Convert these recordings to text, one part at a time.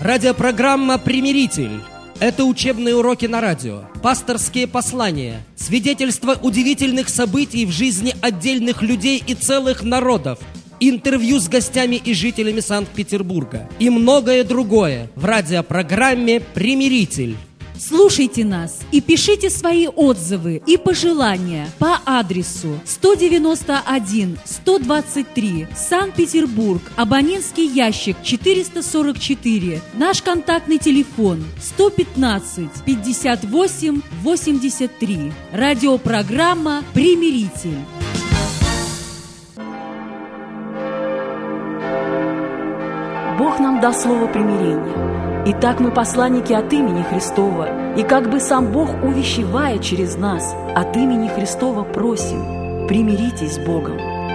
Радиопрограмма «Примиритель». Это учебные уроки на радио, пасторские послания, свидетельства удивительных событий в жизни отдельных людей и целых народов, интервью с гостями и жителями Санкт-Петербурга и многое другое в радиопрограмме «Примиритель». Слушайте нас и пишите свои отзывы и пожелания по адресу 191-123, Санкт-Петербург, абонентский ящик 444, наш контактный телефон 115-58-83. Радиопрограмма «Примиритель». Бог нам дал слово примирения. Итак, мы посланники от имени Христова, и как бы сам Бог, увещевая через нас, от имени Христова просим: примиритесь с Богом.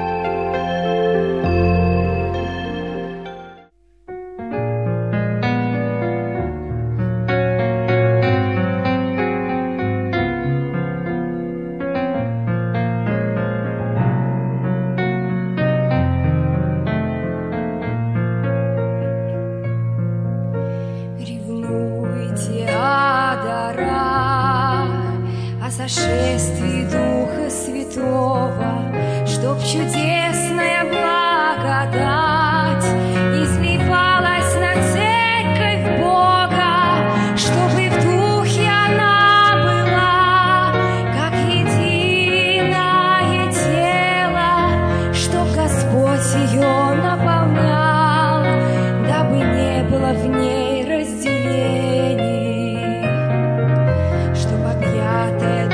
Сошествии Духа Святого, чтоб чудесная благодать изливалась на церковь Бога, чтобы в Духе она была, как единое тело, чтоб Господь ее наполнял, дабы не было в ней разделений, чтоб объятая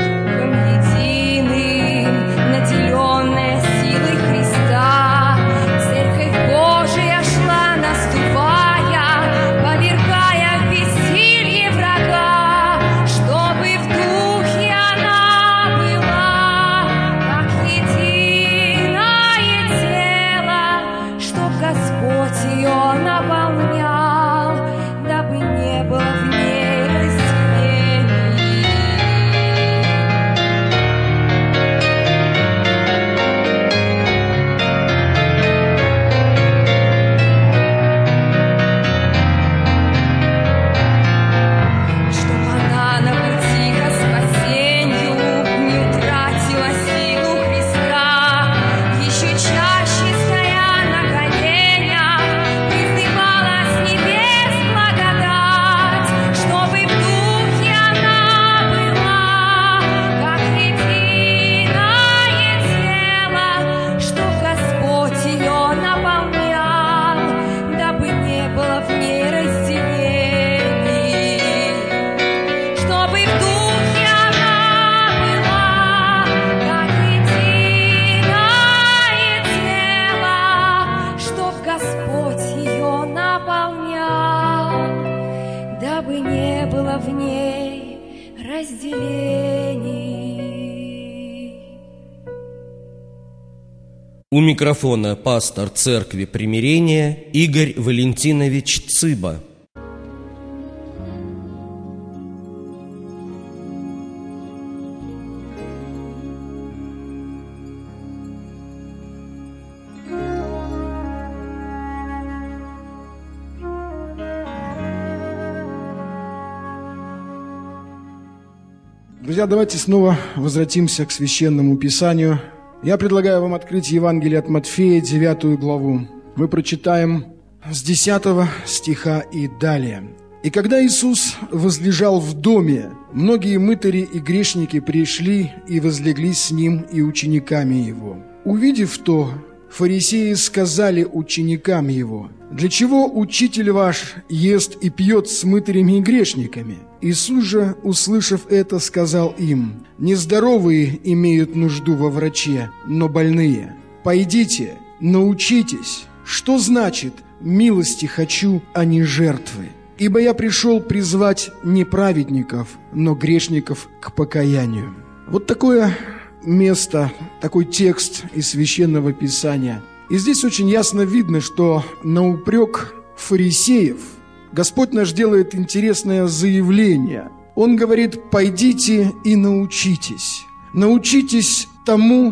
наделенная силой Христа, Церковь Божия шла, наступая, повергая в бессилье врага, чтобы в Духе она была, как единое тело, чтоб Господь ее наполнял, дабы не было в ней разделений. У микрофона пастор Церкви Примирения Игорь Валентинович Цыба. Друзья, давайте снова возвратимся к Священному Писанию. Я предлагаю вам открыть Евангелие от Матфея, 9 главу. Мы прочитаем с 10 стиха и далее. «И когда Иисус возлежал в доме, многие мытари и грешники пришли и возлегли с Ним и учениками Его. Увидев то, фарисеи сказали ученикам Его: «Для чего учитель ваш ест и пьет с мытарями и грешниками?» Иисус же, услышав это, сказал им: «Нездоровые имеют нужду во враче, но больные. Пойдите, научитесь, что значит «милости хочу, а не жертвы». Ибо я пришел призвать не праведников, но грешников к покаянию». Вот такое место, такой текст из Священного Писания. И здесь очень ясно видно, что на упрек фарисеев Господь наш делает интересное заявление. Он говорит: «Пойдите и научитесь». Научитесь тому,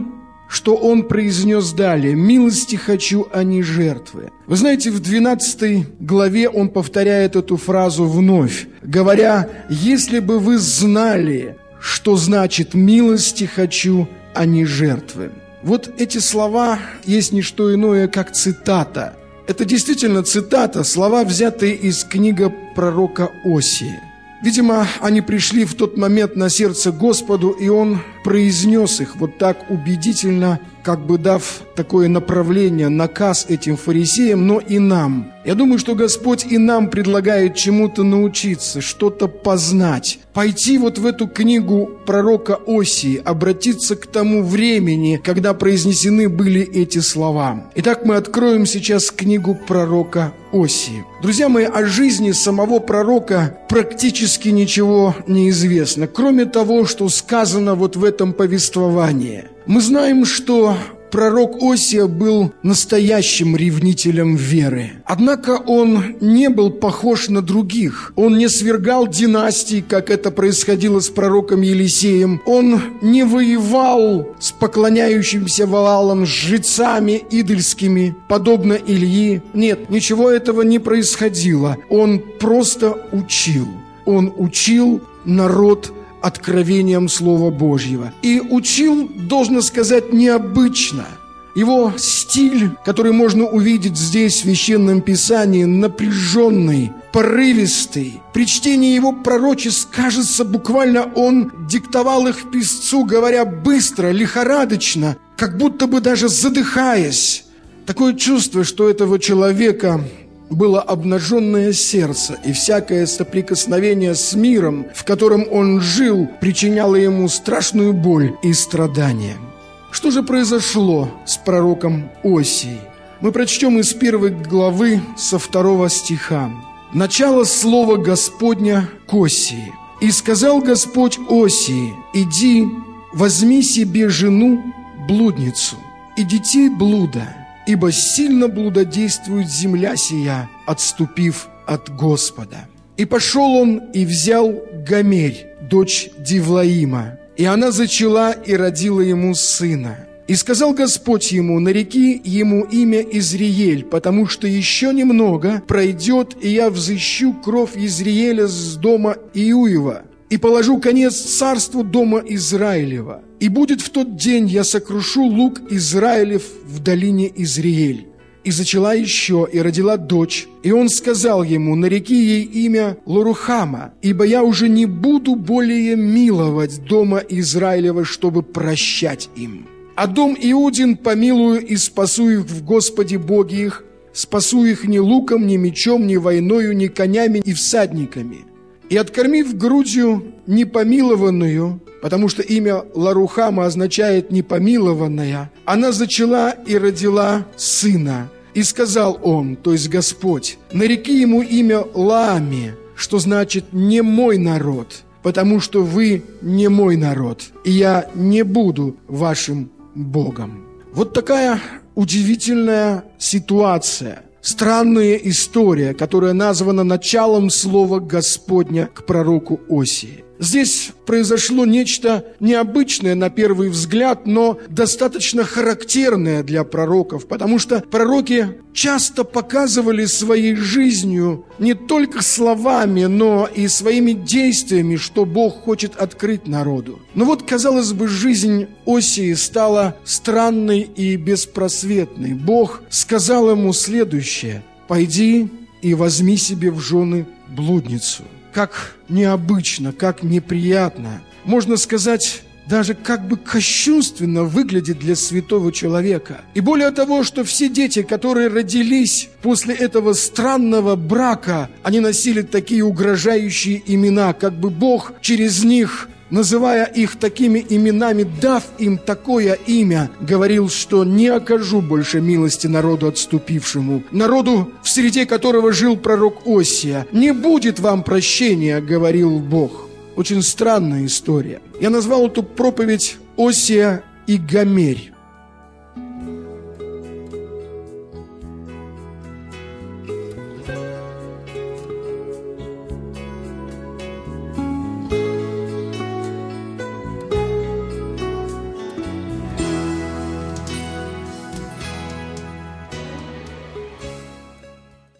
что он произнес далее: «Милости хочу, а не жертвы». Вы знаете, в 12 главе он повторяет эту фразу вновь, говоря: «Если бы вы знали, что значит «милости хочу, а не жертвы». Вот эти слова есть не что иное, как цитата. Это действительно цитата, слова, взятые из книги пророка Осии. Видимо, они пришли в тот момент на сердце Господу, и Он произнес их вот так убедительно, как бы дав такое направление, наказ этим фарисеям, но и нам. Я думаю, что Господь и нам предлагает чему-то научиться, что-то познать, пойти вот в эту книгу пророка Осии, обратиться к тому времени, когда произнесены были эти слова. Итак, мы откроем сейчас книгу пророка Осии. Друзья мои, о жизни самого пророка практически ничего не известно, кроме того, что сказано вот в этом повествовании. Мы знаем, что пророк Осия был настоящим ревнителем веры. Однако он не был похож на других. Он не свергал династий, как это происходило с пророком Елисеем. Он не воевал с поклоняющимся Ваалам, с жрецами идольскими, подобно Ильи. Нет, ничего этого не происходило. Он просто учил. Он учил народ откровением Слова Божьего. И учил, должно сказать, необычно. Его стиль, который можно увидеть здесь в Священном Писании, напряженный, порывистый. При чтении его пророчеств, кажется, буквально он диктовал их писцу, говоря быстро, лихорадочно, как будто бы даже задыхаясь. Такое чувство, что у этого человека было обнаженное сердце, и всякое соприкосновение с миром, в котором он жил, причиняло ему страшную боль и страдания. Что же произошло с пророком Осией? Мы прочтем из 1 главы со 2 стиха. «Начало слова Господня к Осии. И сказал Господь Осии: иди, возьми себе жену, блудницу, и детей блуда, ибо сильно блудодействует земля сия, отступив от Господа. И пошел он и взял Гомерь, дочь Дивлаима, и она зачала и родила ему сына. И сказал Господь ему: нареки ему имя Изриель, потому что еще немного пройдет, и я взыщу кровь Изриеля с дома Иуева, и положу конец царству дома Израилева. И будет в тот день, я сокрушу лук Израилев в долине Изриель. И зачала еще, и родила дочь. И он сказал ему: нареки ей имя Лорухама, ибо я уже не буду более миловать дома Израилева, чтобы прощать им. А дом Иудин помилую и спасу их в Господе Боге их, спасу их ни луком, ни мечом, ни войною, ни конями, ни всадниками. И откормив грудью непомилованную, потому что имя Ларухама означает «непомилованная», она зачала и родила сына. И сказал он, то есть Господь: нареки ему имя Лаами, что значит «не мой народ», потому что вы не мой народ, и я не буду вашим Богом. Вот такая удивительная ситуация. Странная история, которая названа началом слова Господня к пророку Осии. Здесь произошло нечто необычное на первый взгляд, но достаточно характерное для пророков, потому что пророки часто показывали своей жизнью не только словами, но и своими действиями, что Бог хочет открыть народу. Но вот, казалось бы, жизнь Осии стала странной и беспросветной. Бог сказал ему следующее: «Пойди и возьми себе в жены блудницу». Как необычно, как неприятно, можно сказать, даже как бы кощунственно выглядит для святого человека. И более того, что все дети, которые родились после этого странного брака, они носили такие угрожающие имена, как бы Бог через них, называя их такими именами, дав им такое имя, говорил, что не окажу больше милости народу отступившему, народу, в среде которого жил пророк Осия. Не будет вам прощения, говорил Бог. Очень странная история. Я назвал эту проповедь «Осия и Гомерь».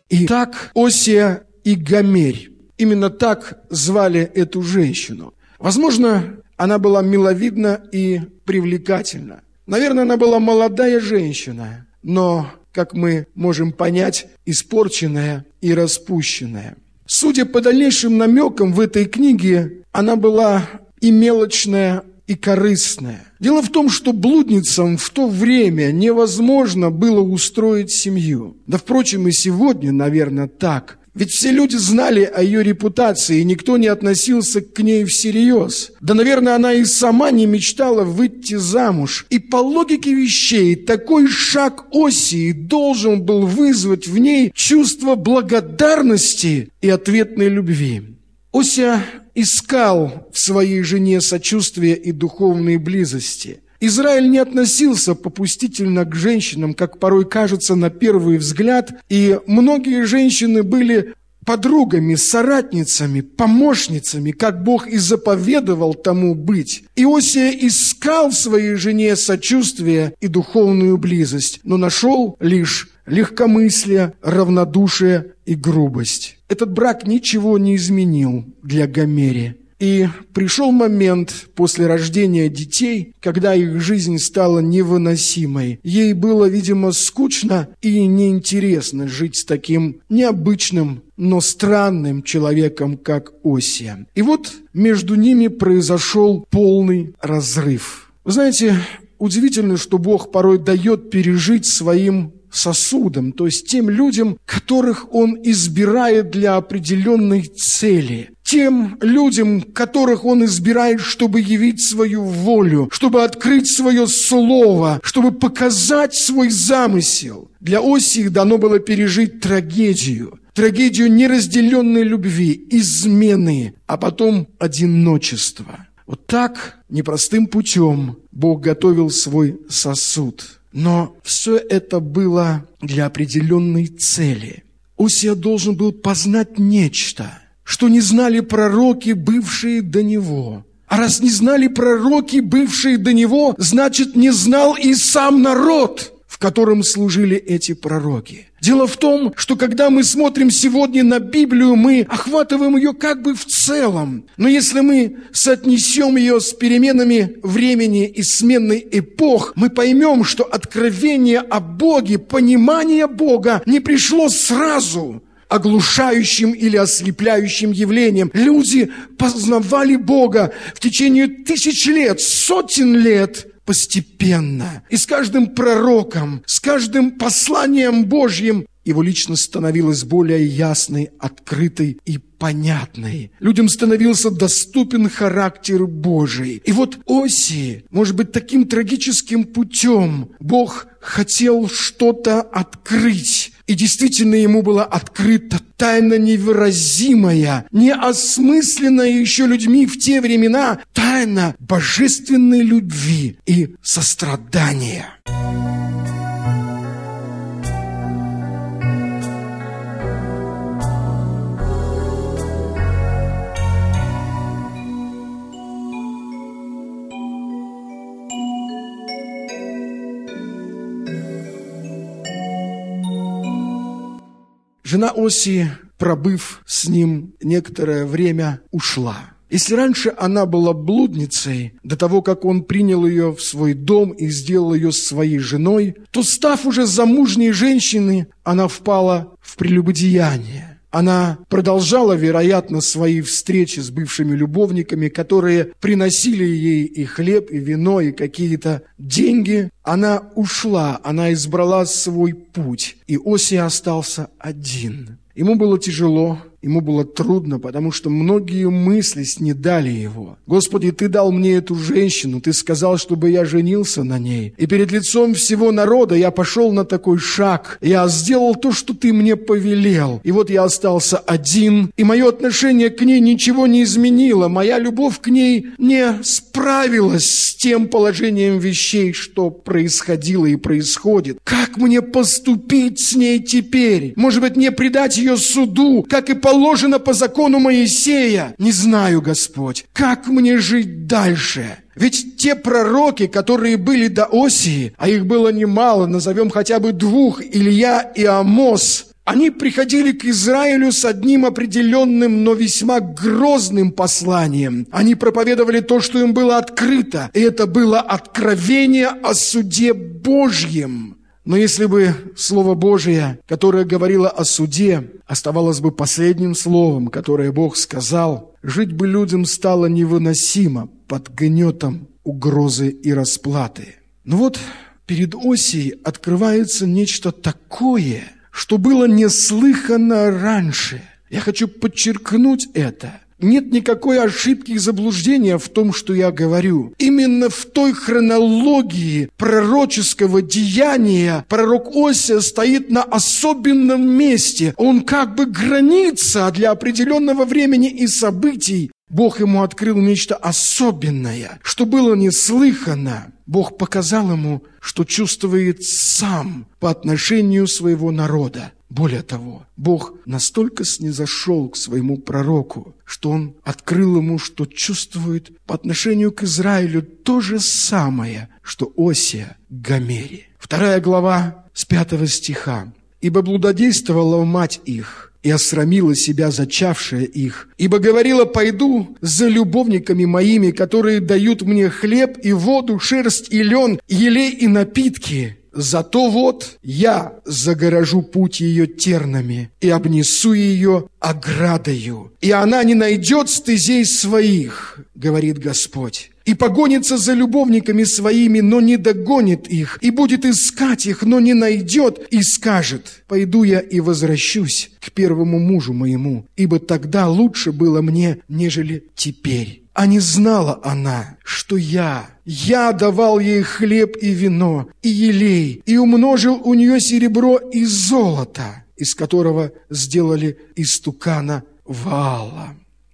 Итак, Осия и Гомерь. Именно так звали эту женщину. Возможно, она была миловидна и привлекательна. Наверное, она была молодая женщина, но, как мы можем понять, испорченная и распущенная. Судя по дальнейшим намекам в этой книге, она была и мелочная, и корыстная. Дело в том, что блудницам в то время невозможно было устроить семью. Да, впрочем, и сегодня, наверное, так. Ведь все люди знали о ее репутации, и никто не относился к ней всерьез. Да, наверное, она и сама не мечтала выйти замуж. И по логике вещей, такой шаг Осии должен был вызвать в ней чувство благодарности и ответной любви. Осия искал в своей жене сочувствия и духовной близости. Израиль не относился попустительно к женщинам, как порой кажется на первый взгляд, и многие женщины были подругами, соратницами, помощницами, как Бог и заповедовал тому быть. Осия искал в своей жене сочувствие и духовную близость, но нашел лишь легкомыслие, равнодушие и грубость. Этот брак ничего не изменил для Гомери. И пришел момент после рождения детей, когда их жизнь стала невыносимой. Ей было, видимо, скучно и неинтересно жить с таким необычным, но странным человеком, как Осия. И вот между ними произошел полный разрыв. Вы знаете, удивительно, что Бог порой дает пережить своим сосудом, то есть тем людям, которых Он избирает для определенной цели. Тем людям, которых Он избирает, чтобы явить свою волю, чтобы открыть свое слово, чтобы показать свой замысел. Для Осии дано было пережить трагедию неразделенной любви, измены, а потом одиночества. Вот так, непростым путем, Бог готовил свой сосуд. Но все это было для определенной цели. Осия должен был познать нечто, что не знали пророки, бывшие до него. А раз не знали пророки, бывшие до него, значит, не знал и сам народ, в котором служили эти пророки. Дело в том, что когда мы смотрим сегодня на Библию, мы охватываем ее как бы в целом. Но если мы соотнесем ее с переменами времени и сменной эпох, мы поймем, что откровение о Боге, понимание Бога не пришло сразу оглушающим или ослепляющим явлением. Люди познавали Бога в течение тысяч лет, сотен лет, постепенно. И с каждым пророком, с каждым посланием Божьим его личность становилась более ясной, открытой и понятной. Людям становился доступен характер Божий. И вот Осии, может быть, таким трагическим путем Бог хотел что-то открыть. И действительно ему была открыта тайна невыразимая, неосмысленная еще людьми в те времена, тайна божественной любви и сострадания. Жена Осии, пробыв с ним некоторое время, ушла. Если раньше она была блудницей, до того, как он принял ее в свой дом и сделал ее своей женой, то, став уже замужней женщиной, она впала в прелюбодеяние. Она продолжала, вероятно, свои встречи с бывшими любовниками, которые приносили ей и хлеб, и вино, и какие-то деньги. Она ушла, она избрала свой путь, и Осия остался один. Ему было тяжело, ему было трудно, потому что многие мысли снедали его. «Господи, Ты дал мне эту женщину, Ты сказал, чтобы я женился на ней. И перед лицом всего народа я пошел на такой шаг. Я сделал то, что Ты мне повелел. И вот я остался один, и мое отношение к ней ничего не изменило. Моя любовь к ней не справилась с тем положением вещей, что происходило и происходит. Как мне поступить с ней теперь? Может быть, мне предать ее суду, как и положено по закону Моисея? Не знаю, Господь, как мне жить дальше? Ведь те пророки, которые были до Осии, а их было немало, назовем хотя бы двух, Илья и Амос, Они приходили к Израилю с одним определенным, но весьма грозным посланием. Они проповедовали то, что им было открыто, и это было откровение о суде Божьем. Но если бы Слово Божие, которое говорило о суде, оставалось бы последним словом, которое Бог сказал, жить бы людям стало невыносимо под гнетом угрозы и расплаты. Но вот перед Осией открывается нечто такое, что было неслыханно раньше. Я хочу подчеркнуть это. Нет никакой ошибки и заблуждения в том, что я говорю. Именно в той хронологии пророческого деяния пророк Осия стоит на особенном месте. Он как бы граница для определенного времени и событий. Бог ему открыл нечто особенное, что было неслыханно. Бог показал ему, что чувствует сам по отношению своего народа. Более того, Бог настолько снизошел к своему пророку, что он открыл ему, что чувствует по отношению к Израилю то же самое, что Осия к Гомере. 2 глава с 5 стиха. «Ибо блудодействовала мать их, и осрамила себя зачавшая их, ибо говорила: пойду за любовниками моими, которые дают мне хлеб и воду, шерсть и лен, елей и напитки. Зато вот я загорожу путь ее тернами и обнесу ее оградою, и она не найдет стезей своих, говорит Господь, и погонится за любовниками своими, но не догонит их, и будет искать их, но не найдет, и скажет: пойду я и возвращусь к первому мужу моему, ибо тогда лучше было мне, нежели теперь. А не знала она, что я давал ей хлеб и вино, и елей, и умножил у нее серебро и золото, из которого сделали истукана Ваала».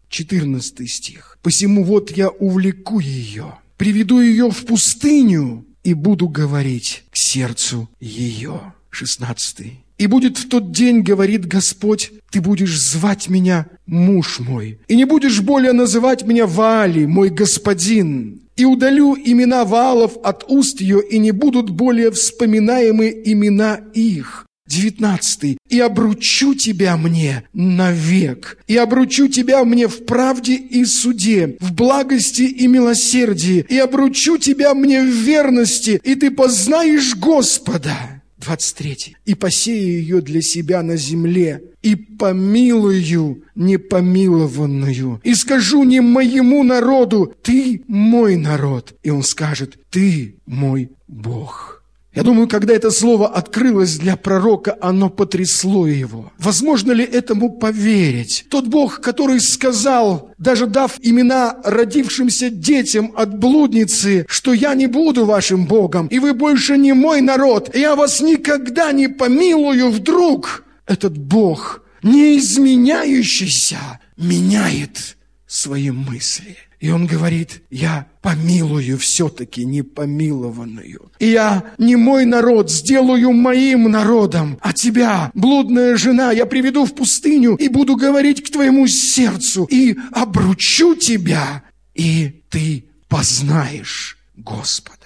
14 стих. «Посему вот я увлеку ее, приведу ее в пустыню и буду говорить к сердцу ее». 16. «И будет в тот день, говорит Господь, ты будешь звать меня муж мой, и не будешь более называть меня Ваали, мой господин. И удалю имена Ваалов от уст ее, и не будут более вспоминаемы имена их». 19. «И обручу тебя мне навек, и обручу тебя мне в правде и суде, в благости и милосердии, и обручу тебя мне в верности, и ты познаешь Господа». 23. «И посею ее для себя на земле, и помилую непомилованную, и скажу не моему народу: ты мой народ, и он скажет: ты мой Бог». Я думаю, когда это слово открылось для пророка, оно потрясло его. Возможно ли этому поверить? Тот Бог, который сказал, даже дав имена родившимся детям от блудницы, что я не буду вашим Богом, и вы больше не мой народ, и я вас никогда не помилую, вдруг этот Бог, не изменяющийся, меняет свои мысли. И он говорит: я помилую все-таки непомилованную. И я не мой народ сделаю моим народом, а тебя, блудная жена, я приведу в пустыню и буду говорить к твоему сердцу, и обручу тебя, и ты познаешь Господа.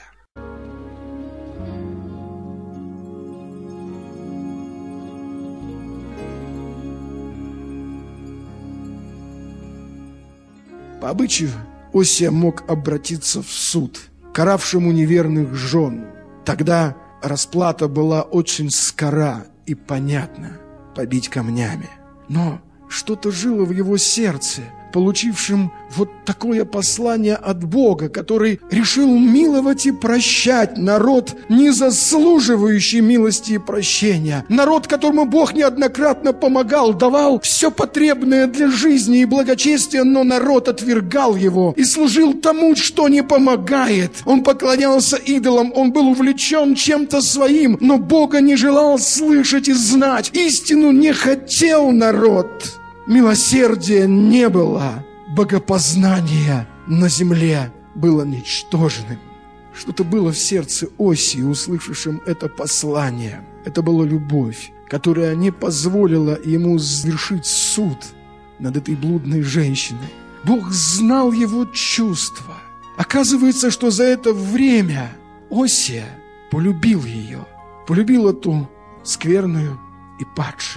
По обычаю, Осия мог обратиться в суд, каравшему неверных жен. Тогда расплата была очень скора и понятна – побить камнями. Но что-то жило в его сердце, получившим вот такое послание от Бога, который решил миловать и прощать народ, не заслуживающий милости и прощения. Народ, которому Бог неоднократно помогал, давал все потребное для жизни и благочестия, но народ отвергал его и служил тому, что не помогает. Он поклонялся идолам, он был увлечен чем-то своим, но Бога не желал слышать и знать. Истину не хотел народ. Милосердия не было, богопознание на земле было ничтожным. Что-то было в сердце Осии, услышавшим это послание. Это была любовь, которая не позволила ему совершить суд над этой блудной женщиной. Бог знал его чувства. Оказывается, что за это время Осия полюбил ее, полюбил эту скверную и падшую.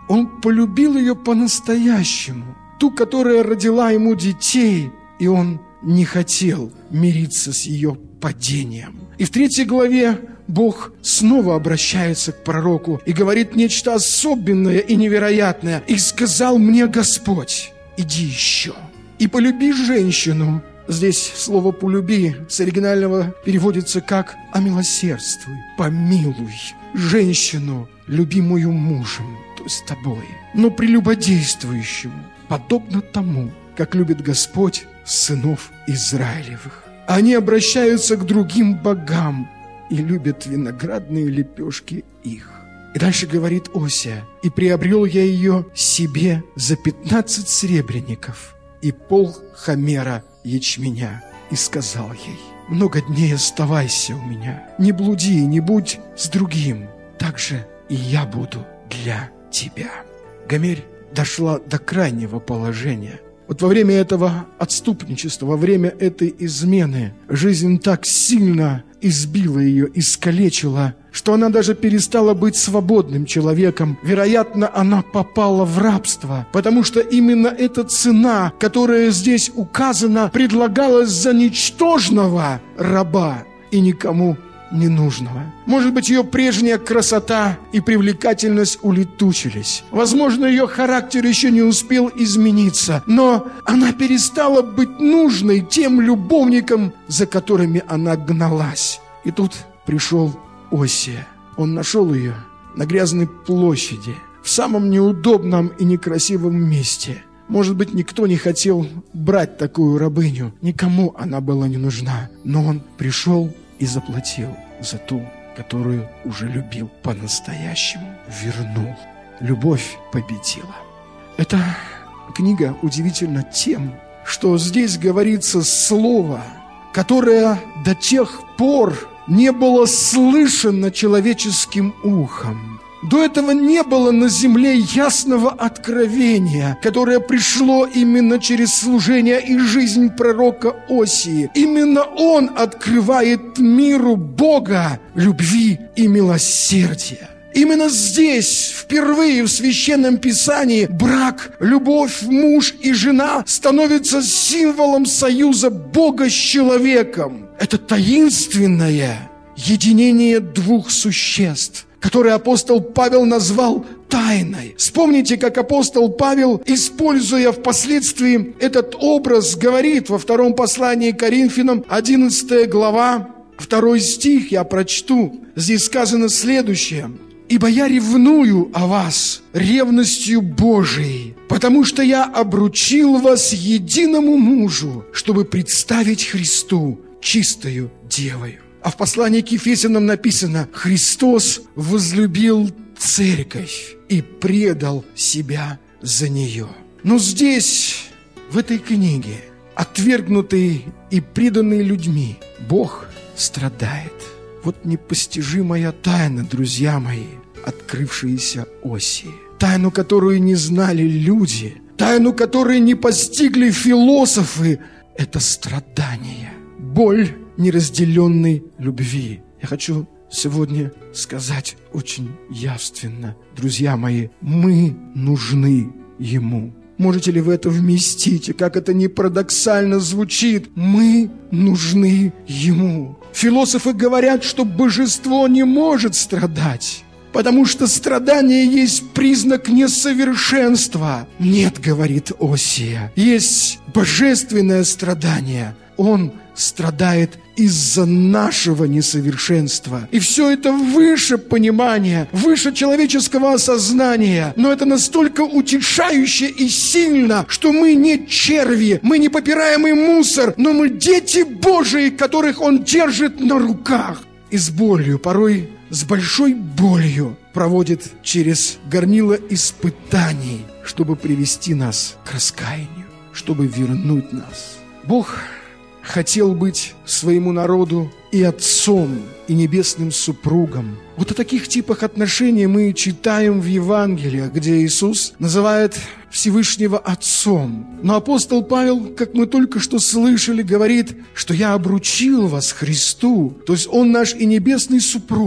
Он полюбил ее по-настоящему, ту, которая родила ему детей, и он не хотел мириться с ее падением. И в 3 главе Бог снова обращается к пророку и говорит нечто особенное и невероятное. «И сказал мне Господь, иди еще и полюби женщину». Здесь слово «полюби» с оригинального переводится как «омилосердствуй», «помилуй женщину, любимую мужем», то есть тобой, но прелюбодействующему, подобно тому, как любит Господь сынов Израилевых. Они обращаются к другим богам и любят виноградные лепешки их. И дальше говорит Осия: «И приобрел я ее себе за 15 серебряников и пол хомера ячменя, и сказал ей: много дней оставайся у меня, не блуди, не будь с другим, так же и я буду для тебя». Гомерь дошла до крайнего положения. Вот во время этого отступничества, во время этой измены, жизнь так сильно избила ее, искалечила, что она даже перестала быть свободным человеком. Вероятно, она попала в рабство, потому что именно эта цена, которая здесь указана, предлагалась за ничтожного раба и никому не нужного. Может быть, ее прежняя красота и привлекательность улетучились. Возможно, ее характер еще не успел измениться, но она перестала быть нужной тем любовникам, за которыми она гналась. И тут пришел Осия. Он нашел ее на грязной площади, в самом неудобном и некрасивом месте. Может быть, никто не хотел брать такую рабыню, никому она была не нужна, но он пришел и заплатил за ту, которую уже любил по-настоящему, вернул. Любовь победила. Эта книга удивительна тем, что здесь говорится слово, которое до тех пор не было слышано человеческим ухом. До этого не было на земле ясного откровения, которое пришло именно через служение и жизнь пророка Осии. Именно он открывает миру Бога, любви и милосердия. Именно здесь, впервые в Священном Писании, брак, любовь, муж и жена становятся символом союза Бога с человеком. Это таинственное единение двух существ, который апостол Павел назвал тайной. Вспомните, как апостол Павел, используя впоследствии этот образ, говорит во 2 послании к Коринфянам, 11 глава, 2 стих, я прочту. Здесь сказано следующее: «Ибо я ревную о вас ревностью Божией, потому что я обручил вас единому мужу, чтобы представить Христу чистою девою». А в послании к Ефесянам написано: «Христос возлюбил церковь и предал себя за нее». Но здесь, в этой книге, отвергнутый и преданный людьми, Бог страдает. Вот непостижимая тайна, друзья мои, открывшаяся Осии. Тайну, которую не знали люди, тайну, которую не постигли философы, это страдание, боль неразделенной любви. Я хочу сегодня сказать очень явственно, друзья мои, мы нужны Ему. Можете ли вы это вместить? И как это ни парадоксально звучит, мы нужны Ему. Философы говорят, что божество не может страдать, потому что страдание есть признак несовершенства. Нет, говорит Осия, есть божественное страдание. Он страдает из-за нашего несовершенства. И все это выше понимания, выше человеческого осознания. Но это настолько утешающе и сильно, что мы не черви, мы не попираемый мусор, но мы дети Божии, которых Он держит на руках. И с болью, порой с большой болью, проводит через горнило испытаний, чтобы привести нас к раскаянию, чтобы вернуть нас. Бог хотел быть своему народу и отцом, и небесным супругом. Вот о таких типах отношений мы читаем в Евангелиях, где Иисус называет Всевышнего Отцом. Но апостол Павел, как мы только что слышали, говорит, что «я обручил вас Христу». То есть Он наш и небесный супруг.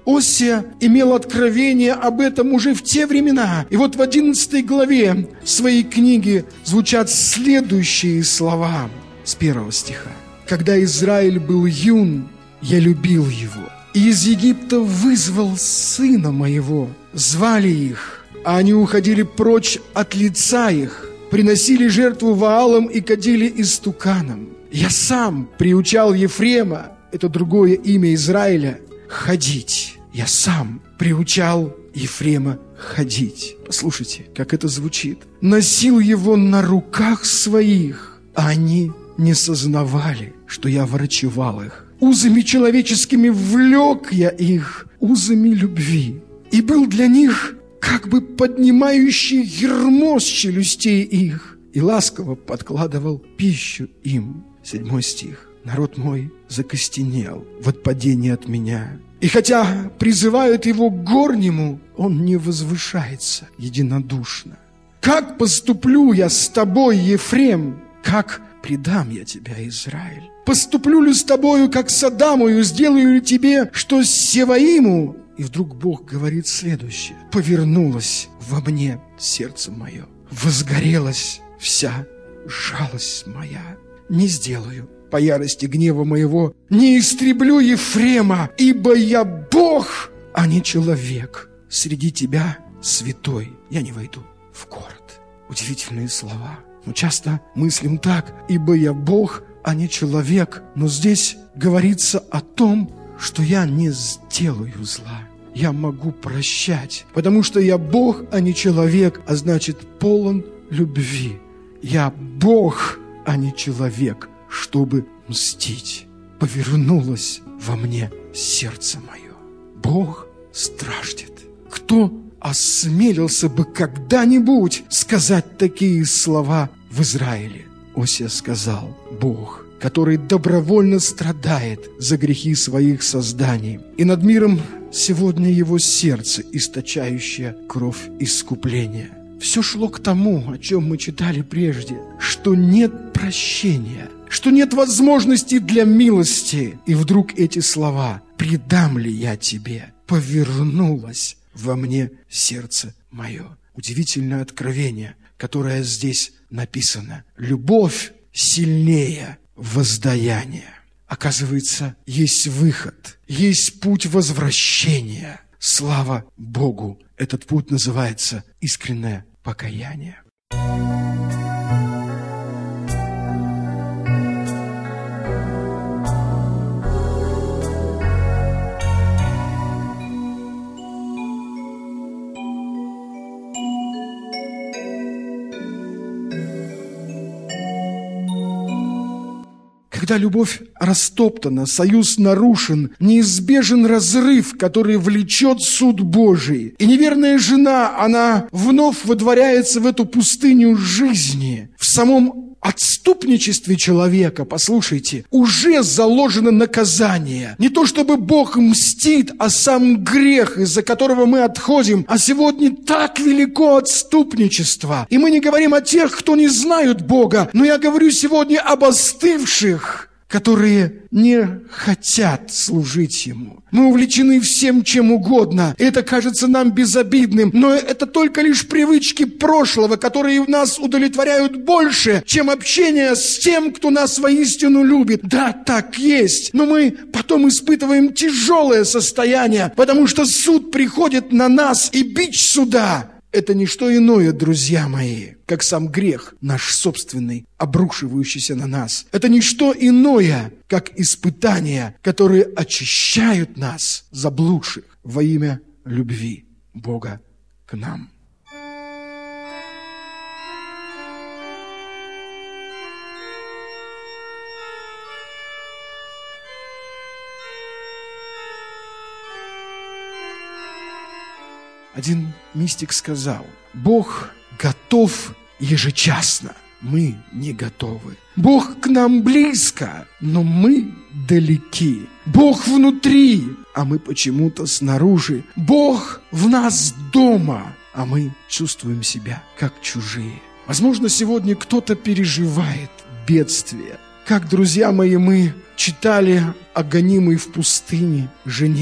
Осия имел откровение об этом уже в те времена. И вот в 11 главе своей книги звучат следующие слова с 1 стиха. «Когда Израиль был юн, я любил его, и из Египта вызвал сына моего. Звали их, а они уходили прочь от лица их, приносили жертву Ваалам и кадили истуканам. Я сам приучал Ефрема, это другое имя Израиля, ходить. Я сам приучал Ефрема ходить». Послушайте, как это звучит. «Носил его на руках своих, а они не сознавали, что я врачевал их. Узами человеческими влек я их, узами любви, и был для них как бы поднимающий ярмо с челюстей их, и ласково подкладывал пищу им». 7 стих. «Народ мой закостенел в отпадении от меня, и хотя призывают его к горнему, он не возвышается единодушно. Как поступлю я с тобой, Ефрем? Как предам я тебя, Израиль? Поступлю ли с тобою, как с Адамою, сделаю ли тебе, что с Севаиму?» И вдруг Бог говорит следующее: «Повернулось во мне сердце мое, возгорелась вся жалость моя. Не сделаю по ярости гнева моего, не истреблю Ефрема, ибо я Бог, а не человек. Среди тебя, святой, я не войду в город». Удивительные слова. Но часто мыслим так: ибо я Бог, а не человек. Но здесь говорится о том, что я не сделаю зла. Я могу прощать, потому что я Бог, а не человек, а значит, полон любви. Я Бог, а не человек, чтобы мстить. Повернулось во мне сердце мое. Бог страждет. Кто осмелился бы когда-нибудь сказать такие слова в Израиле? Осия сказал: Бог, который добровольно страдает за грехи своих созданий, и над миром сегодня его сердце, источающее кровь искупления. Все шло к тому, о чем мы читали прежде, что нет прощения, что нет возможности для милости. И вдруг эти слова: «Предам ли я тебе?» Повернулось во мне сердце мое. Удивительное откровение, которое здесь написано. Любовь сильнее воздаяния. Оказывается, есть выход, есть путь возвращения. Слава Богу! Этот путь называется искреннее покаяние. Когда любовь растоптана, союз нарушен, неизбежен разрыв, который влечет суд Божий. И неверная жена, она вновь выдворяется в эту пустыню жизни. В самом отступничестве человека, послушайте, уже заложено наказание. Не то чтобы Бог мстит, а сам грех, из-за которого мы отходим. А сегодня так велико отступничество. И мы не говорим о тех, кто не знают Бога, но я говорю сегодня об остывших, которые не хотят служить Ему. Мы увлечены всем, чем угодно. Это кажется нам безобидным, но это только лишь привычки прошлого, которые нас удовлетворяют больше, чем общение с тем, кто нас воистину любит. Да, так есть, но мы потом испытываем тяжелое состояние, потому что суд приходит на нас, и бич суда — это не что иное, друзья мои, как сам грех наш собственный, обрушивающийся на нас. Это не что иное, как испытания, которые очищают нас, заблудших, во имя любви Бога к нам. Один мистик сказал: Бог готов ежечасно, мы не готовы. Бог к нам близко, но мы далеки. Бог внутри, а мы почему-то снаружи. Бог в нас дома, а мы чувствуем себя как чужие. Возможно, сегодня кто-то переживает бедствие. Как, друзья мои, мы читали о гонимой в пустыне жене.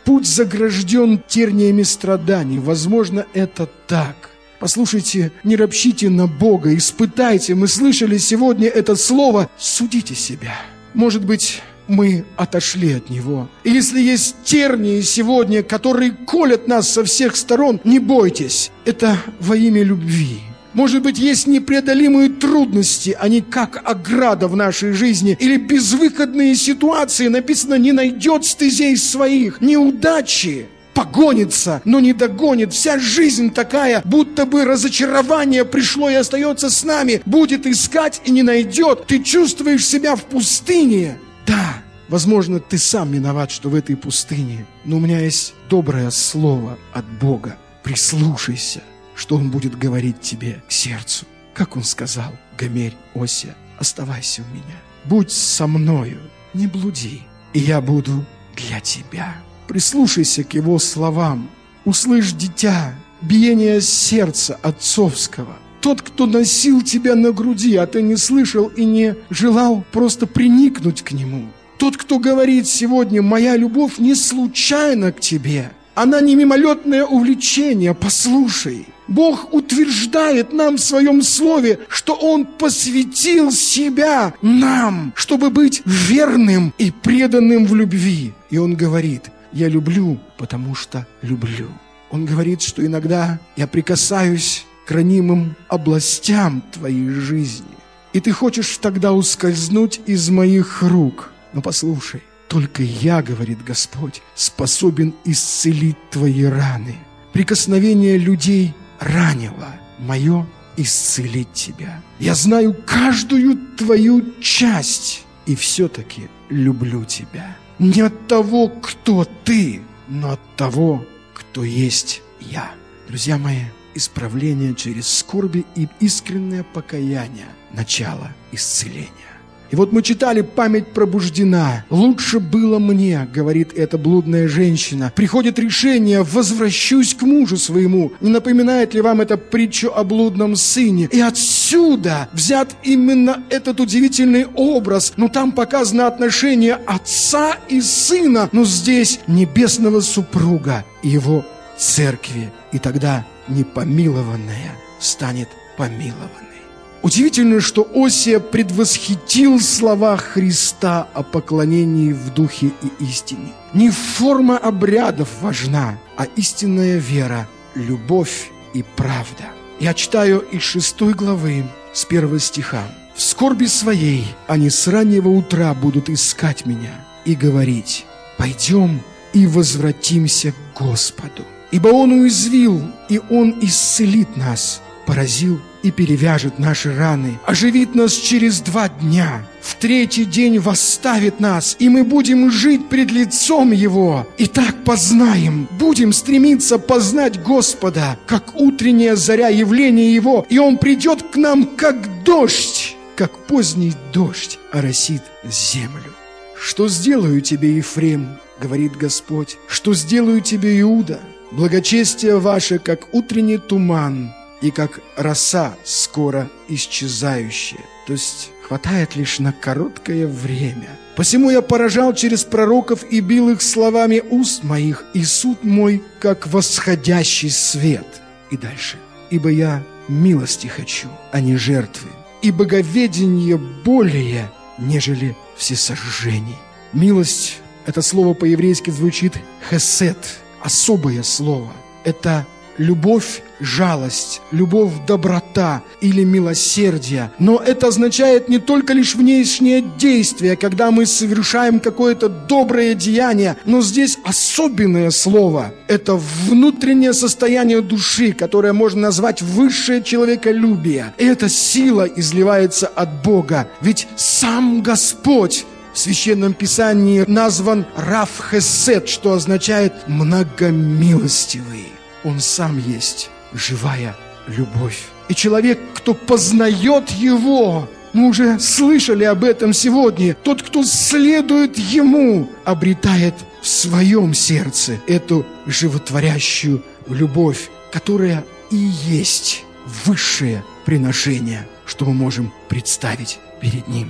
путь загражден терниями страданий. Возможно, это так. Послушайте, не ропщите на Бога, испытайте. Мы слышали сегодня это слово. Судите себя. Может быть, мы отошли от Него. И если есть тернии сегодня, которые колят нас со всех сторон, не бойтесь. Это во имя любви. Может быть, есть непреодолимые трудности, они как ограда в нашей жизни, или безвыходные ситуации, написано, не найдет стезей своих, неудачи, погонится, но не догонит. Вся жизнь такая, будто бы разочарование пришло и остается с нами, будет искать и не найдет. Ты чувствуешь себя в пустыне. Да, возможно, ты сам виноват, что в этой пустыне, но у меня есть доброе слово от Бога. Прислушайся, что Он будет говорить тебе к сердцу. Как Он сказал: Гомерь, Осия, оставайся у меня, будь со мною, не блуди, и я буду для тебя. Прислушайся к Его словам, услышь, дитя, биение сердца отцовского. Тот, кто носил тебя на груди, а ты не слышал и не желал просто приникнуть к Нему. Тот, кто говорит сегодня: моя любовь не случайна к тебе, она не мимолетное увлечение. Послушай, Бог утверждает нам в Своем Слове, что Он посвятил Себя нам, чтобы быть верным и преданным в любви. И Он говорит: я люблю, потому что люблю. Он говорит, что иногда я прикасаюсь к ранимым областям твоей жизни, и ты хочешь тогда ускользнуть из моих рук. Но послушай, только я, говорит Господь, способен исцелить твои раны. Прикосновение людей ранило, мое исцелить тебя. Я знаю каждую твою часть, и все-таки люблю тебя. Не от того, кто ты, но от того, кто есть я. Друзья мои, исправление через скорби и искреннее покаяние – начало исцеления. И вот мы читали: память пробуждена. Лучше было мне, говорит эта блудная женщина. Приходит решение: возвращусь к мужу своему. Не напоминает ли вам это притчу о блудном сыне? И отсюда взят именно этот удивительный образ. Но там показано отношение отца и сына, но здесь небесного супруга и его церкви. И тогда непомилованная станет помилованной. Удивительно, что Осия предвосхитил слова Христа о поклонении в духе и истине. Не форма обрядов важна, а истинная вера, любовь и правда. Я читаю из 6 главы, с 1 стиха. «В скорби своей они с раннего утра будут искать меня и говорить: пойдем и возвратимся к Господу. Ибо Он уязвил, и Он исцелит нас, поразил и перевяжет наши раны, оживит нас через 2 дня, в 3-й день восставит нас, и мы будем жить пред лицом Его. И так познаем, будем стремиться познать Господа, как утренняя заря явления Его, и Он придет к нам, как дождь, как поздний дождь оросит землю. Что сделаю тебе, Ефрем, говорит Господь, что сделаю тебе, Иуда? Благочестие ваше, как утренний туман, и как роса скоро исчезающая». То есть хватает лишь на короткое время. «Посему я поражал через пророков и бил их словами уст моих, и суд мой, как восходящий свет». И дальше. «Ибо я милости хочу, а не жертвы, и боговедение более, нежели всесожжений». Милость – это слово по-еврейски звучит «хесед», особое слово. Это любовь, жалость, любовь, доброта или милосердие. Но это означает не только лишь внешнее действие, когда мы совершаем какое-то доброе деяние, но здесь особенное слово. Это внутреннее состояние души, которое можно назвать высшее человеколюбие. И эта сила изливается от Бога. Ведь сам Господь в Священном Писании назван Рав Хесед, что означает многомилостивый. Он сам есть живая любовь. И человек, кто познает Его, мы уже слышали об этом сегодня, тот, кто следует Ему, обретает в своем сердце эту животворящую любовь, которая и есть высшее приношение, что мы можем представить перед Ним.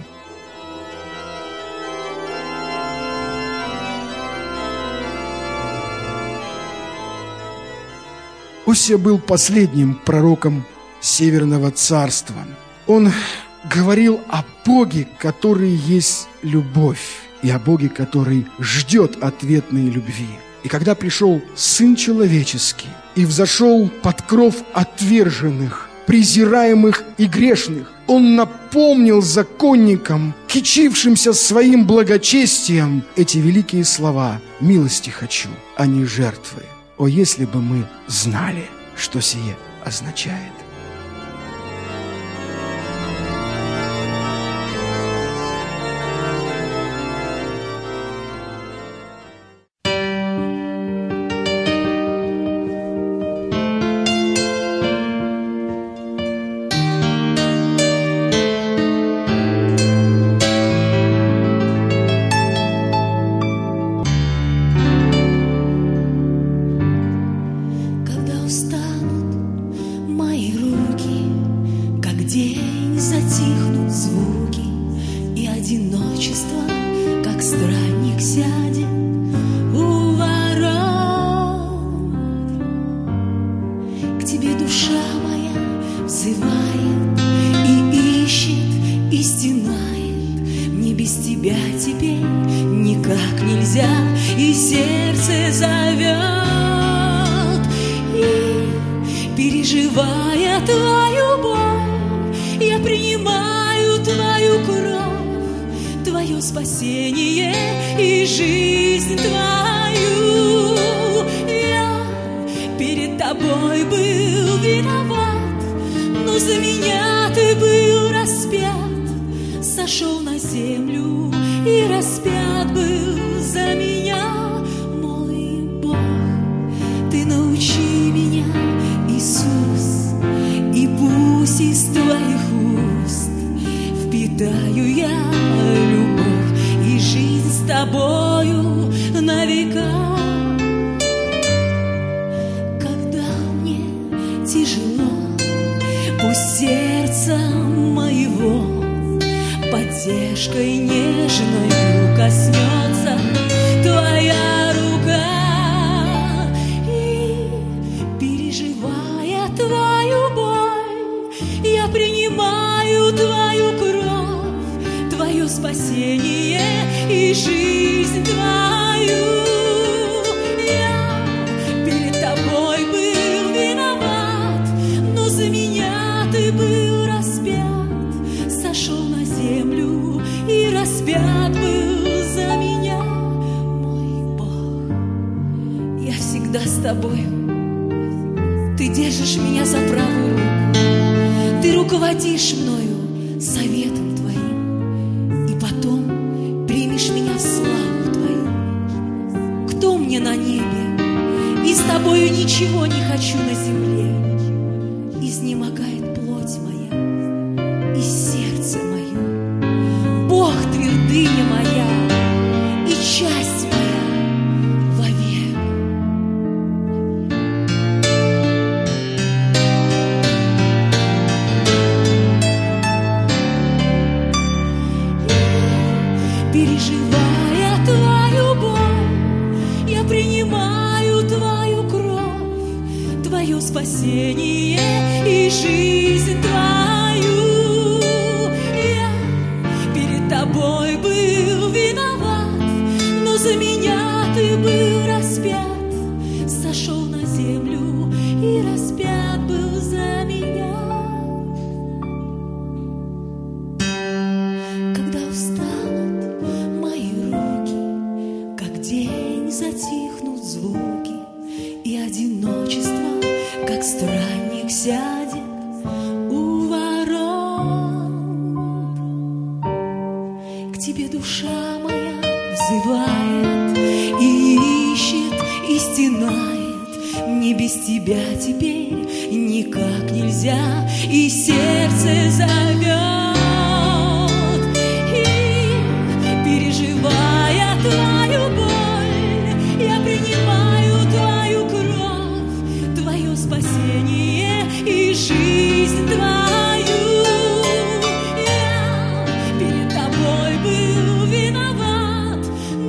Осия был последним пророком Северного царства. Он говорил о Боге, который есть любовь, и о Боге, который ждет ответной любви. И когда пришел Сын Человеческий и взошел под кров отверженных, презираемых и грешных, Он напомнил законникам, кичившимся своим благочестием, эти великие слова: «Милости хочу, а не жертвы». О, если бы мы знали, что сие означает!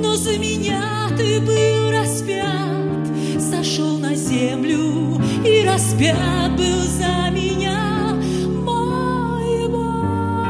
Ты был распят, сошел на землю и распят был за меня, мой Бог.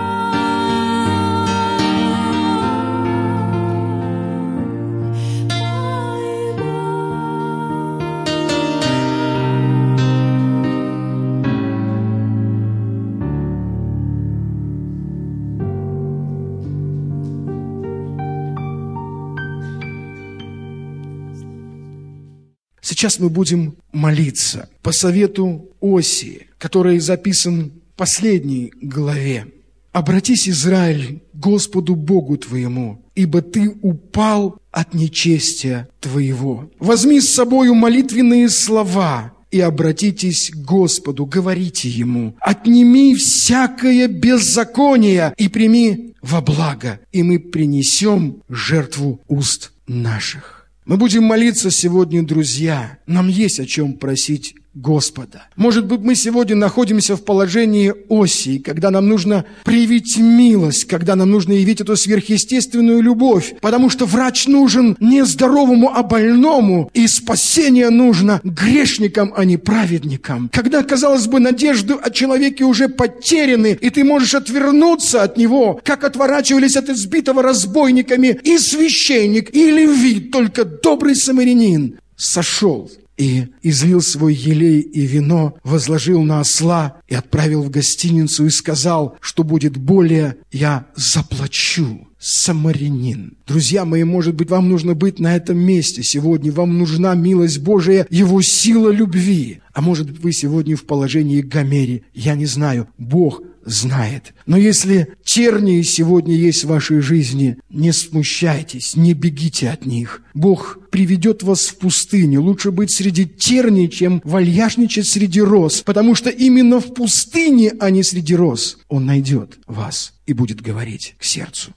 Сейчас мы будем молиться по совету Осии, который записан в последней главе. «Обратись, Израиль, к Господу Богу твоему, ибо ты упал от нечестия твоего. Возьми с собою молитвенные слова и обратитесь к Господу, говорите Ему, отними всякое беззаконие и прими во благо, и мы принесем жертву уст наших». Мы будем молиться сегодня, друзья. Нам есть о чем просить Господа. Может быть, мы сегодня находимся в положении Осии, когда нам нужно проявить милость, когда нам нужно явить эту сверхъестественную любовь, потому что врач нужен не здоровому, а больному, и спасение нужно грешникам, а не праведникам. Когда, казалось бы, надежды о человеке уже потеряны, и ты можешь отвернуться от него, как отворачивались от избитого разбойниками и священник, и левит, только добрый самарянин сошел и излил свой елей и вино, возложил на осла и отправил в гостиницу и сказал, что будет более, я заплачу. Самарянин. Друзья мои, может быть, вам нужно быть на этом месте сегодня. Вам нужна милость Божия, Его сила любви. А может быть, вы сегодня в положении Гомери. Я не знаю. Бог знает. Но если тернии сегодня есть в вашей жизни, не смущайтесь, не бегите от них. Бог приведет вас в пустыню. Лучше быть среди терний, чем вальяжничать среди роз. Потому что именно в пустыне, а не среди роз, Он найдет вас и будет говорить к сердцу.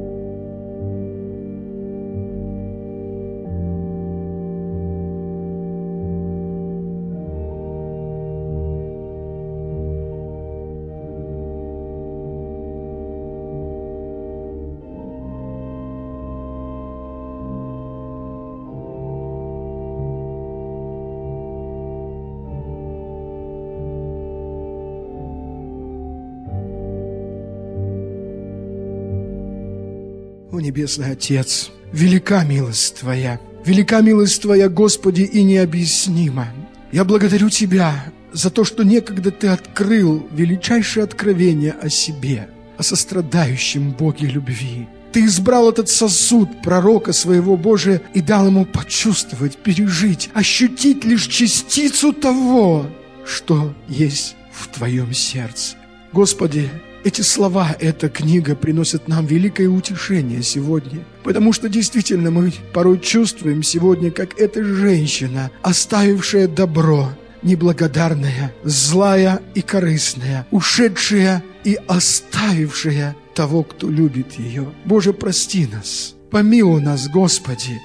О, Небесный Отец, велика милость Твоя, Господи, и необъяснима. Я благодарю Тебя за то, что некогда Ты открыл величайшее откровение о себе, о сострадающем Боге любви. Ты избрал этот сосуд пророка своего Божия и дал ему почувствовать, пережить, ощутить лишь частицу того, что есть в Твоем сердце. Господи, эти слова, эта книга приносят нам великое утешение сегодня, потому что действительно мы порой чувствуем сегодня, как эта женщина, оставившая добро, неблагодарная, злая и корыстная, ушедшая и оставившая того, кто любит ее. Боже, прости нас. Помилуй нас, Господи,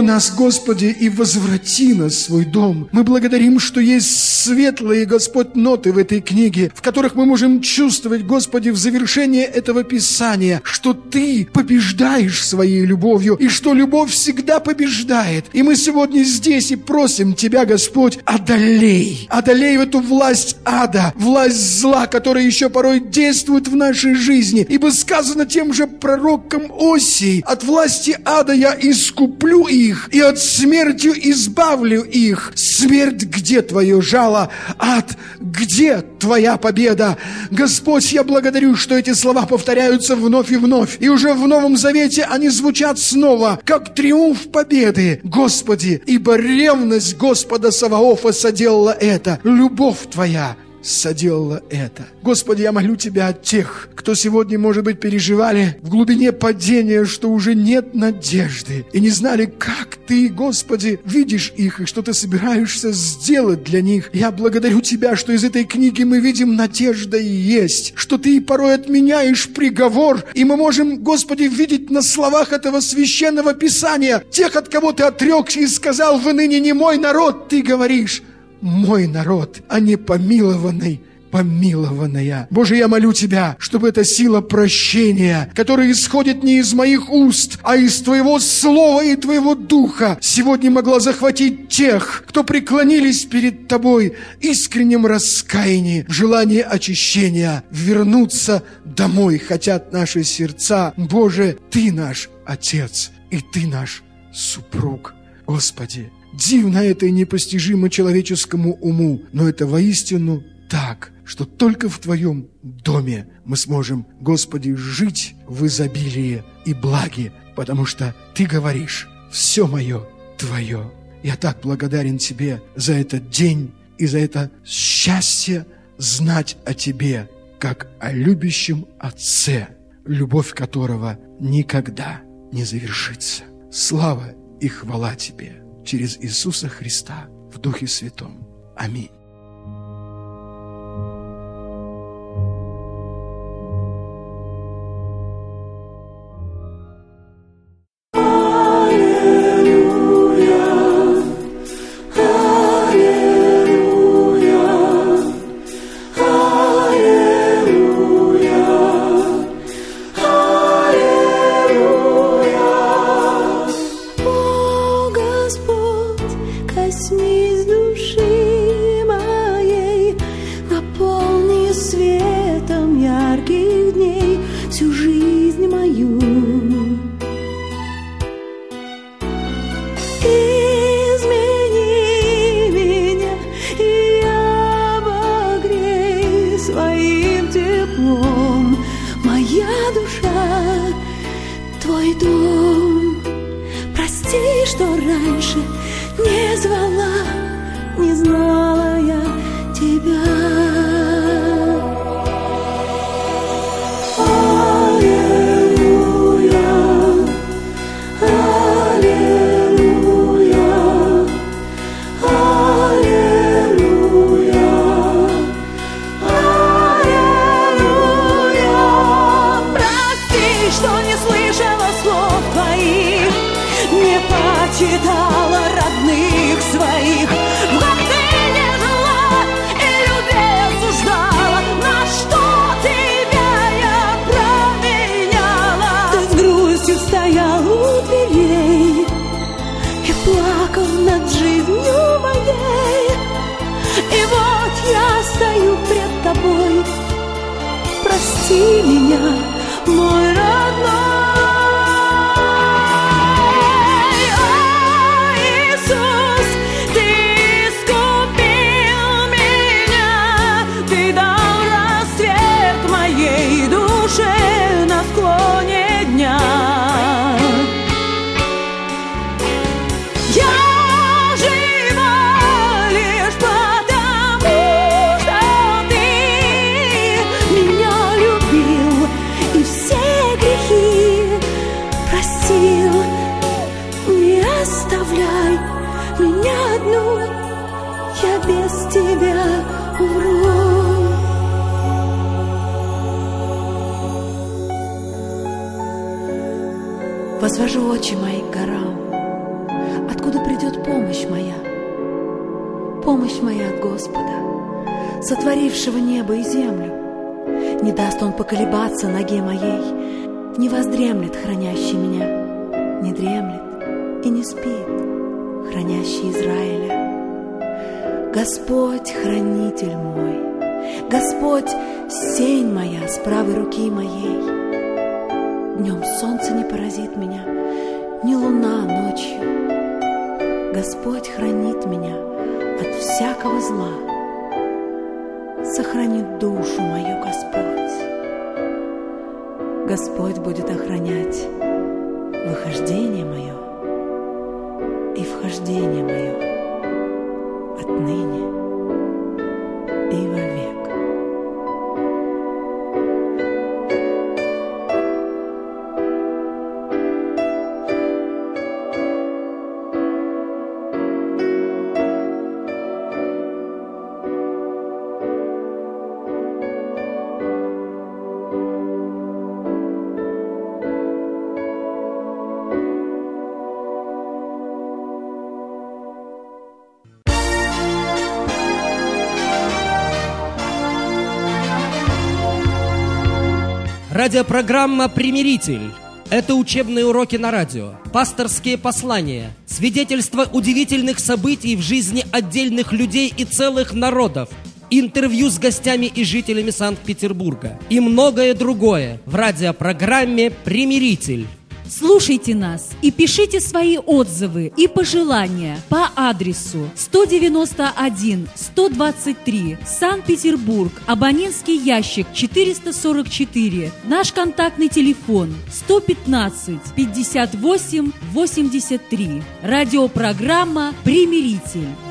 и возврати нас в свой дом. Мы благодарим, что есть светлые, Господь, ноты в этой книге, в которых мы можем чувствовать, Господи, в завершении этого Писания, что Ты побеждаешь своей любовью, и что любовь всегда побеждает. И мы сегодня здесь и просим Тебя, Господь, одолей эту власть ада, власть зла, которая еще порой действует в нашей жизни. Ибо сказано тем же пророком Осии: от власти ада я искуплю их, и от смерти избавлю их. Смерть, где твое жало? Ад, где твоя победа? Господь, я благодарю, что эти слова повторяются вновь и вновь, и уже в Новом Завете они звучат снова, как триумф победы. Господи, ибо ревность Господа Саваофа соделала это, любовь Твоя соделала это. Господи, я молю Тебя о тех, кто сегодня, может быть, переживали в глубине падения, что уже нет надежды, и не знали, как Ты, Господи, видишь их, и что Ты собираешься сделать для них. Я благодарю Тебя, что из этой книги мы видим, надежда есть, что Ты порой отменяешь приговор, и мы можем, Господи, видеть на словах этого священного Писания тех, от кого Ты отрекся и сказал: «Вы ныне не мой народ», Ты говоришь: «Мой народ», а не помилованный помилованная. Боже, я молю Тебя, чтобы эта сила прощения, которая исходит не из моих уст, а из Твоего Слова и Твоего Духа, сегодня могла захватить тех, кто преклонились перед Тобой в искреннем раскаянии, в желании очищения, вернуться домой хотят наши сердца. Боже, Ты наш Отец, и Ты наш супруг. Господи, дивно это и непостижимо человеческому уму, но это воистину так, что только в Твоем доме мы сможем, Господи, жить в изобилии и благе, потому что Ты говоришь: «Все мое Твое». Я так благодарен Тебе за этот день и за это счастье знать о Тебе, как о любящем Отце, любовь которого никогда не завершится. Слава и хвала Тебе через Иисуса Христа в Духе Святом. Аминь. Коснись души моей, наполни светом ярких дней всю жизнь мою. Измени меня и обогрей своим теплом, моя душа, Твой дом. Прости, что раньше не звала, не знала я Тебя. Аллилуйя, аллилуйя, аллилуйя, аллилуйя. Прости, что не слышала слов Твоих, не почитала родных своих, в гордыне жила и любви осуждала, на что Тебя я променяла. Ты с грустью стоял у дверей и плакал над жизнью моей, и вот я стою пред Тобой. Прости меня, мой родной. Меня одну, я без Тебя умру. Возвожу очи мои к горам, откуда придет помощь моя? Помощь моя от Господа, сотворившего небо и землю. Не даст Он поколебаться ноге моей, не воздремлет хранящий меня, не дремлет и не спит хранящий Израиля. Господь, хранитель мой, Господь, сень моя с правой руки моей. Днем солнце не поразит меня, ни луна ночью. Господь хранит меня от всякого зла. Сохранит душу мою Господь. Господь будет охранять выхождение мое и вхождение мое отныне и вовек. Радиопрограмма «Примиритель». Это учебные уроки на радио, пасторские послания, свидетельства удивительных событий в жизни отдельных людей и целых народов, интервью с гостями и жителями Санкт-Петербурга и многое другое в радиопрограмме «Примиритель». Слушайте нас и пишите свои отзывы и пожелания по адресу 191-123, Санкт-Петербург, абонентский ящик 444, наш контактный телефон 115-58-83. Радиопрограмма «Примиритель».